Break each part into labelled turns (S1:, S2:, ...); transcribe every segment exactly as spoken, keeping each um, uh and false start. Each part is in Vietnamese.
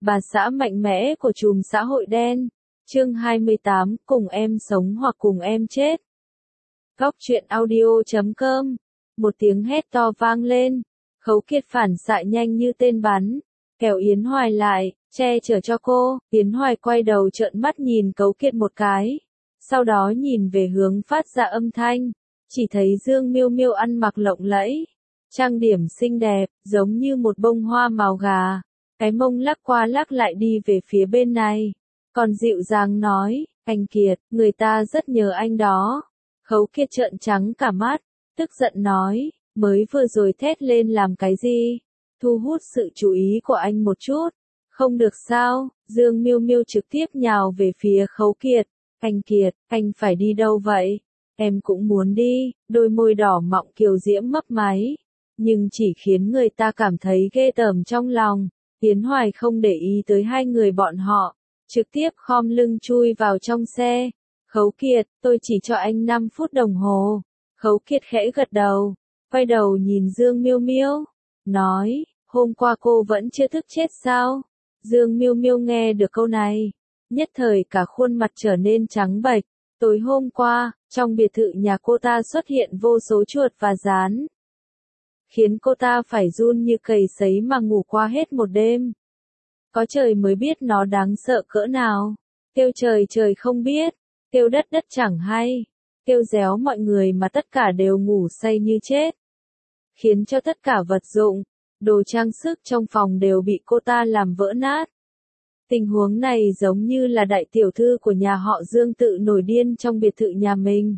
S1: bà xã mạnh mẽ của chùm xã hội đen. Chương hai mươi tám, cùng em sống hoặc cùng em chết. Góc truyện audio chấm com. Một tiếng hét to vang lên. Khấu Kiệt phản xạ nhanh như tên bắn, kéo Yến Hoài lại, che chở cho cô. Yến Hoài quay đầu trợn mắt nhìn Khấu Kiệt một cái, sau đó nhìn về hướng phát ra âm thanh, chỉ thấy Dương Miêu Miêu ăn mặc lộng lẫy, trang điểm xinh đẹp, giống như một bông hoa màu gà, cái mông lắc qua lắc lại đi về phía bên này, còn dịu dàng nói, anh Kiệt, người ta rất nhớ anh đó. Khấu Kiệt trợn trắng cả mắt, tức giận nói, mới vừa rồi thét lên làm cái gì? Thu hút sự chú ý của anh một chút, không được sao? Dương Miêu Miêu trực tiếp nhào về phía Khấu Kiệt, anh Kiệt, anh phải đi đâu vậy? Em cũng muốn đi. Đôi môi đỏ mọng kiều diễm mấp máy, nhưng chỉ khiến người ta cảm thấy ghê tởm trong lòng. Yến Hoài không để ý tới hai người bọn họ, trực tiếp khom lưng chui vào trong xe. Khấu Kiệt, tôi chỉ cho anh năm phút đồng hồ. Khấu Kiệt khẽ gật đầu, quay đầu nhìn Dương Miêu Miêu, nói, hôm qua cô vẫn chưa thức chết sao? Dương Miêu Miêu nghe được câu này, nhất thời cả khuôn mặt trở nên trắng bệch. Tối hôm qua, trong biệt thự nhà cô ta xuất hiện vô số chuột và gián, khiến cô ta phải run như cầy sấy mà ngủ qua hết một đêm. Có trời mới biết nó đáng sợ cỡ nào. Kêu trời trời không biết, kêu đất đất chẳng hay, kêu réo mọi người mà tất cả đều ngủ say như chết, khiến cho tất cả vật dụng, đồ trang sức trong phòng đều bị cô ta làm vỡ nát. Tình huống này giống như là đại tiểu thư của nhà họ Dương tự nổi điên trong biệt thự nhà mình.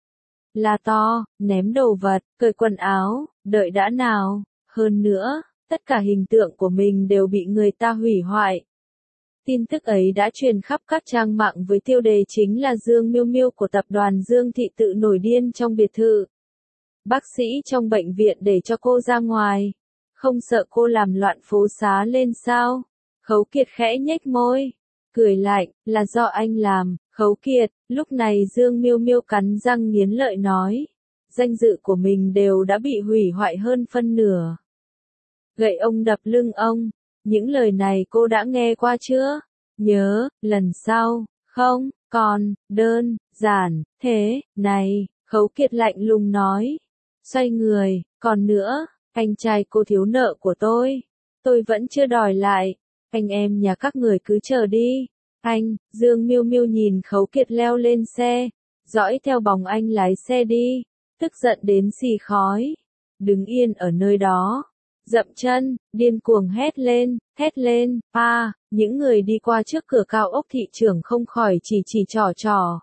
S1: La to, ném đồ vật, cởi quần áo, đợi đã nào. Hơn nữa, tất cả hình tượng của mình đều bị người ta hủy hoại. Tin tức ấy đã truyền khắp các trang mạng với tiêu đề chính là Dương Miêu Miêu của tập đoàn Dương Thị tự nổi điên trong biệt thự. Bác sĩ trong bệnh viện để cho cô ra ngoài, không sợ cô làm loạn phố xá lên sao? Khấu Kiệt khẽ nhếch môi, cười lạnh, là do anh làm. Khấu Kiệt, lúc này Dương Miêu Miêu cắn răng nghiến lợi nói, danh dự của mình đều đã bị hủy hoại hơn phân nửa. Gậy ông đập lưng ông, những lời này cô đã nghe qua chưa? Nhớ, lần sau, không, còn, đơn, giản, thế, này. Khấu Kiệt lạnh lùng nói, xoay người, còn nữa, anh trai cô thiếu nợ của tôi, tôi vẫn chưa đòi lại, anh em nhà các người cứ chờ đi. Anh, Dương Miêu Miêu nhìn Khấu Kiệt leo lên xe, dõi theo bóng anh lái xe đi, tức giận đến xì khói, đứng yên ở nơi đó, dậm chân, điên cuồng hét lên, hét lên, a, những người đi qua trước cửa cao ốc thị trưởng không khỏi chỉ chỉ trỏ trỏ.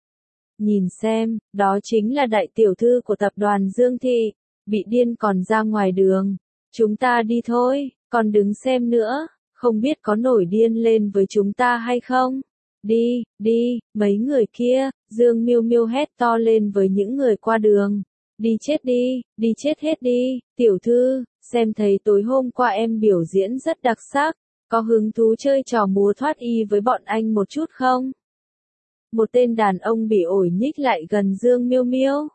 S1: Nhìn xem, đó chính là đại tiểu thư của tập đoàn Dương Thị, bị điên còn ra ngoài đường, chúng ta đi thôi, còn đứng xem nữa. Không biết có nổi điên lên với chúng ta hay không? Đi, đi, mấy người kia. Dương Miêu Miêu hét to lên với những người qua đường. Đi chết đi, đi chết hết đi. Tiểu thư, xem thấy tối hôm qua em biểu diễn rất đặc sắc, có hứng thú chơi trò múa thoát y với bọn anh một chút không? Một tên đàn ông bị ổi nhích lại gần Dương Miêu Miêu.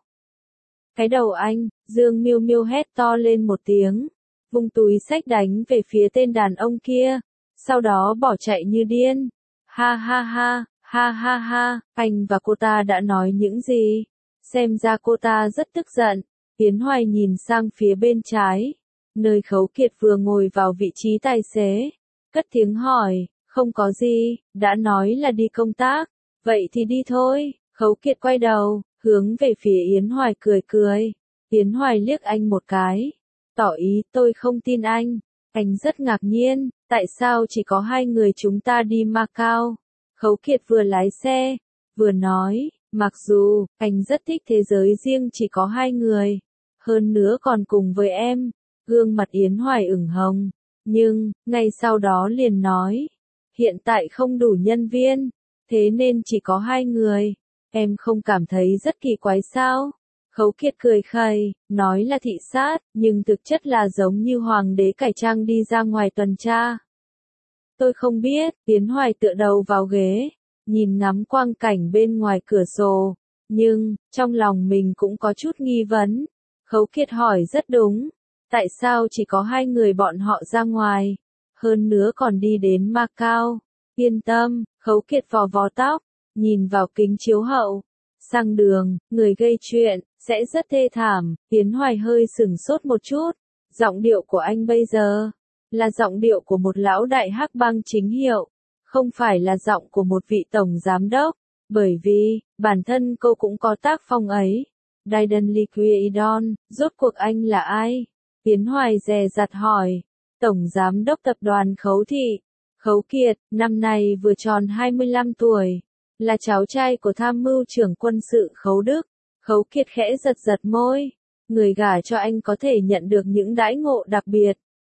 S1: Cái đầu anh, Dương Miêu Miêu hét to lên một tiếng, vung túi xách đánh về phía tên đàn ông kia, sau đó bỏ chạy như điên. Ha ha ha, ha ha ha, anh và cô ta đã nói những gì? Xem ra cô ta rất tức giận. Yến Hoài nhìn sang phía bên trái, nơi Khấu Kiệt vừa ngồi vào vị trí tài xế, cất tiếng hỏi, không có gì, đã nói là đi công tác, vậy thì đi thôi. Khấu Kiệt quay đầu, hướng về phía Yến Hoài cười cười. Yến Hoài liếc anh một cái, tỏ ý tôi không tin anh. Anh rất ngạc nhiên, tại sao chỉ có hai người chúng ta đi Macau? Khấu Kiệt vừa lái xe, vừa nói, mặc dù, anh rất thích thế giới riêng chỉ có hai người, hơn nữa còn cùng với em. Gương mặt Yến Hoài ửng hồng, nhưng, ngay sau đó liền nói, hiện tại không đủ nhân viên, thế nên chỉ có hai người, em không cảm thấy rất kỳ quái sao? Khấu Kiệt cười khẩy, nói là thị sát, nhưng thực chất là giống như hoàng đế cải trang đi ra ngoài tuần tra. Tôi không biết. Yến Hoài tựa đầu vào ghế, nhìn ngắm quang cảnh bên ngoài cửa sổ, nhưng, trong lòng mình cũng có chút nghi vấn. Khấu Kiệt hỏi rất đúng, tại sao chỉ có hai người bọn họ ra ngoài? hơn nữa còn đi đến Macau. Yên tâm, Khấu Kiệt vò vò tóc, nhìn vào kính chiếu hậu. Sang đường, người gây chuyện, sẽ rất thê thảm. Yến Hoài hơi sửng sốt một chút. Giọng điệu của anh bây giờ, là giọng điệu của một lão đại hắc bang chính hiệu, không phải là giọng của một vị tổng giám đốc, bởi vì, bản thân cô cũng có tác phong ấy. Daidan Liquidon, rốt cuộc anh là ai? Yến Hoài dè dặt hỏi. Tổng giám đốc tập đoàn Khấu Thị, Khấu Kiệt, năm nay vừa tròn hai mươi lăm tuổi, là cháu trai của tham mưu trưởng quân sự Khấu Đức. Khấu Kiệt khẽ giật giật môi, người gả cho anh có thể nhận được những đãi ngộ đặc biệt.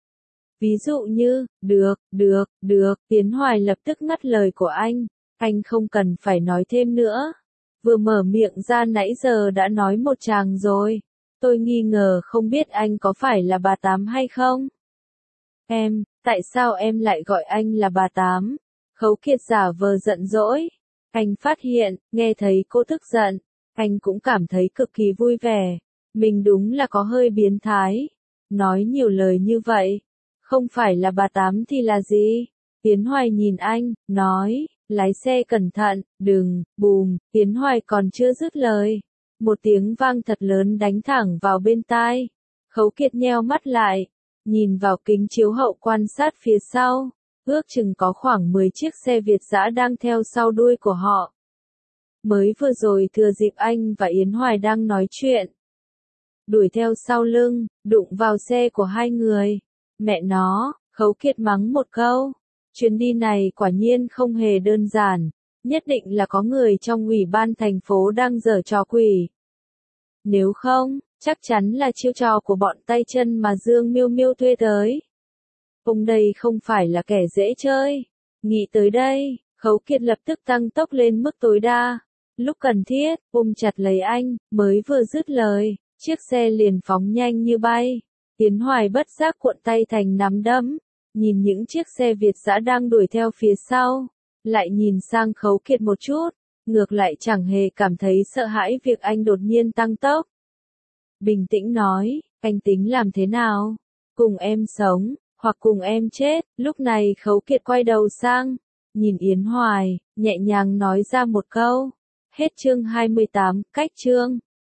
S1: Ví dụ như, được, được, được, Yến Hoài lập tức ngắt lời của anh, anh không cần phải nói thêm nữa. Vừa mở miệng ra nãy giờ đã nói một tràng rồi, tôi nghi ngờ không biết anh có phải là bà Tám hay không? Em, tại sao em lại gọi anh là bà Tám? Khấu Kiệt giả vờ giận dỗi. Anh phát hiện, nghe thấy cô tức giận, anh cũng cảm thấy cực kỳ vui vẻ. Mình đúng là có hơi biến thái. Nói nhiều lời như vậy, không phải là bà Tám thì là gì? Yến Hoài nhìn anh, nói, lái xe cẩn thận, đừng, bùm, Yến Hoài còn chưa dứt lời. Một tiếng vang thật lớn đánh thẳng vào bên tai. Khấu Kiệt nheo mắt lại, nhìn vào kính chiếu hậu quan sát phía sau, ước chừng có khoảng mười chiếc xe Việt dã đang theo sau đuôi của họ. Mới vừa rồi thừa dịp anh và Yến Hoài đang nói chuyện, đuổi theo sau lưng, đụng vào xe của hai người. Mẹ nó, Khấu Kiệt mắng một câu. Chuyến đi này quả nhiên không hề đơn giản, nhất định là có người trong ủy ban thành phố đang giở trò quỷ. Nếu không, chắc chắn là chiêu trò của bọn tay chân mà Dương Miêu Miêu thuê tới. Ông đây không phải là kẻ dễ chơi. Nghĩ tới đây, Khấu Kiệt lập tức tăng tốc lên mức tối đa. Lúc cần thiết, ôm chặt lấy anh, mới vừa dứt lời, chiếc xe liền phóng nhanh như bay. Yến Hoài bất giác cuộn tay thành nắm đấm, nhìn những chiếc xe Việt dã đang đuổi theo phía sau, lại nhìn sang Khấu Kiệt một chút, ngược lại chẳng hề cảm thấy sợ hãi việc anh đột nhiên tăng tốc. Bình tĩnh nói, anh tính làm thế nào? Cùng em sống, hoặc cùng em chết? Lúc này Khấu Kiệt quay đầu sang, nhìn Yến Hoài, nhẹ nhàng nói ra một câu. Hết chương hai mươi tám, cách chương.